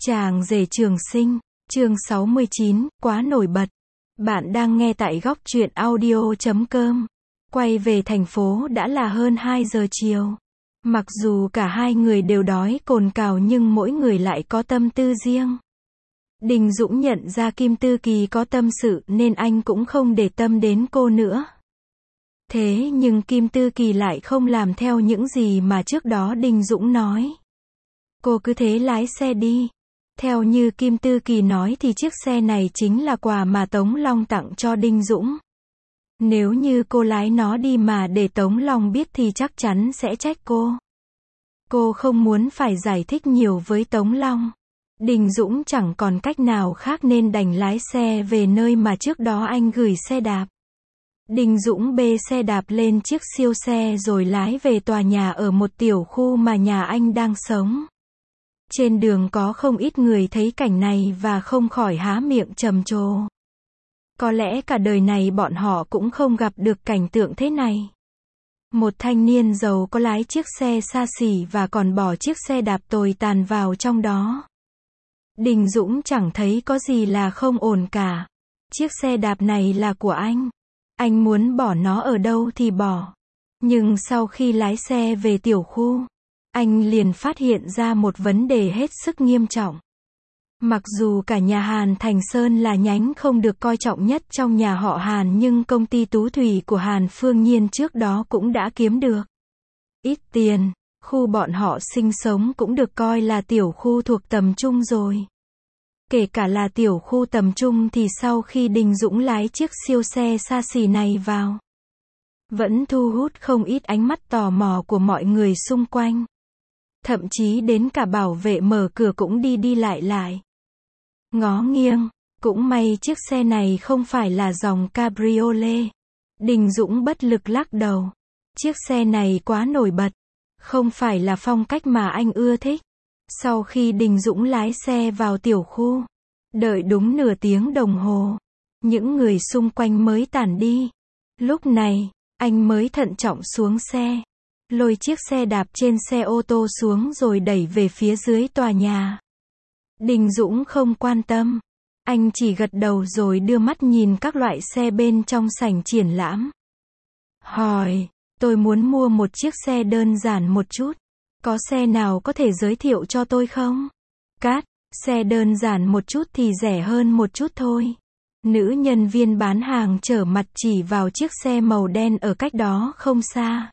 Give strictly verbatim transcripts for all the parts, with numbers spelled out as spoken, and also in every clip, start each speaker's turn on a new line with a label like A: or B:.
A: Chàng rể Trường Sinh, chương sáu mươi chín, quá nổi bật. Bạn đang nghe tại góc truyện audio chấm com. Quay về thành phố đã là hơn hai giờ chiều. Mặc dù cả hai người đều đói cồn cào nhưng mỗi người lại có tâm tư riêng. Đình Dũng nhận ra Kim Tư Kỳ có tâm sự nên anh cũng không để tâm đến cô nữa. Thế nhưng Kim Tư Kỳ lại không làm theo những gì mà trước đó Đình Dũng nói. Cô cứ thế lái xe đi. Theo như Kim Tư Kỳ nói thì chiếc xe này chính là quà mà Tống Long tặng cho Đinh Dũng. Nếu như cô lái nó đi mà để Tống Long biết thì chắc chắn sẽ trách cô. Cô không muốn phải giải thích nhiều với Tống Long. Đình Dũng chẳng còn cách nào khác nên đành lái xe về nơi mà trước đó anh gửi xe đạp. Đình Dũng bê xe đạp lên chiếc siêu xe rồi lái về tòa nhà ở một tiểu khu mà nhà anh đang sống. Trên đường có không ít người thấy cảnh này và không khỏi há miệng trầm trồ. Có lẽ cả đời này bọn họ cũng không gặp được cảnh tượng thế này. Một thanh niên giàu có lái chiếc xe xa xỉ và còn bỏ chiếc xe đạp tồi tàn vào trong đó. Đình Dũng chẳng thấy có gì là không ổn cả. Chiếc xe đạp này là của anh. Anh muốn bỏ nó ở đâu thì bỏ. Nhưng sau khi lái xe về tiểu khu, anh liền phát hiện ra một vấn đề hết sức nghiêm trọng. Mặc dù cả nhà Hàn Thành Sơn là nhánh không được coi trọng nhất trong nhà họ Hàn nhưng công ty Tú Thủy của Hàn Phương Nhiên trước đó cũng đã kiếm được ít tiền. Khu bọn họ sinh sống cũng được coi là tiểu khu thuộc tầm trung rồi. Kể cả là tiểu khu tầm trung thì sau khi Đình Dũng lái chiếc siêu xe xa xỉ này vào, vẫn thu hút không ít ánh mắt tò mò của mọi người xung quanh. Thậm chí đến cả bảo vệ mở cửa cũng đi đi lại lại. Ngó nghiêng, cũng may chiếc xe này không phải là dòng cabriolet. Đình Dũng bất lực lắc đầu. Chiếc xe này quá nổi bật. Không phải là phong cách mà anh ưa thích. Sau khi Đình Dũng lái xe vào tiểu khu, đợi đúng nửa tiếng đồng hồ, những người xung quanh mới tản đi. Lúc này, anh mới thận trọng xuống xe, lôi chiếc xe đạp trên xe ô tô xuống rồi đẩy về phía dưới tòa nhà. Đình Dũng không quan tâm. Anh chỉ gật đầu rồi đưa mắt nhìn các loại xe bên trong sảnh triển lãm. Hỏi, tôi muốn mua một chiếc xe đơn giản một chút. Có xe nào có thể giới thiệu cho tôi không? Cát, xe đơn giản một chút thì rẻ hơn một chút thôi. Nữ nhân viên bán hàng trở mặt chỉ vào chiếc xe màu đen ở cách đó không xa.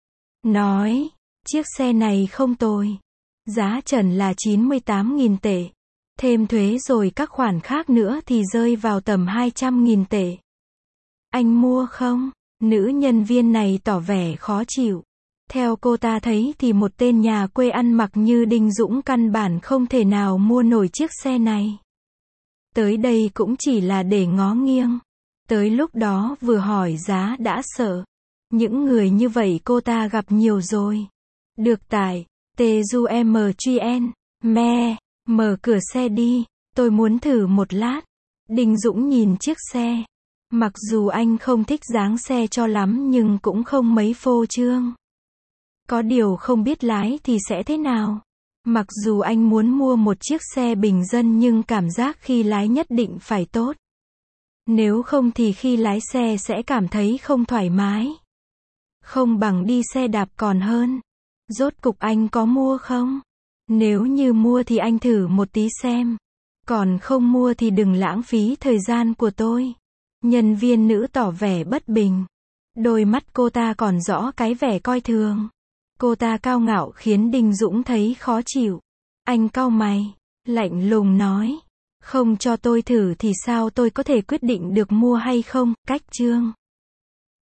A: Nói, chiếc xe này không tồi. Giá trần là chín mươi tám nghìn tệ. Thêm thuế rồi các khoản khác nữa thì rơi vào tầm hai trăm nghìn tệ. Anh mua không? Nữ nhân viên này tỏ vẻ khó chịu. Theo cô ta thấy thì một tên nhà quê ăn mặc như Đinh Dũng căn bản không thể nào mua nổi chiếc xe này. Tới đây cũng chỉ là để ngó nghiêng. Tới lúc đó vừa hỏi giá đã sợ. Những người như vậy cô ta gặp nhiều rồi. Được tải, tê u em giê en, me, mở cửa xe đi, tôi muốn thử một lát. Đình Dũng nhìn chiếc xe. Mặc dù anh không thích dáng xe cho lắm nhưng cũng không mấy phô trương. Có điều không biết lái thì sẽ thế nào. Mặc dù anh muốn mua một chiếc xe bình dân nhưng cảm giác khi lái nhất định phải tốt. Nếu không thì khi lái xe sẽ cảm thấy không thoải mái. Không bằng đi xe đạp còn hơn. Rốt cục anh có mua không? Nếu như mua thì anh thử một tí xem. Còn không mua thì đừng lãng phí thời gian của tôi. Nhân viên nữ tỏ vẻ bất bình. Đôi mắt cô ta còn rõ cái vẻ coi thường. Cô ta cao ngạo khiến Đình Dũng thấy khó chịu. Anh cau mày, lạnh lùng nói. Không cho tôi thử thì sao tôi có thể quyết định được mua hay không? Cách chương.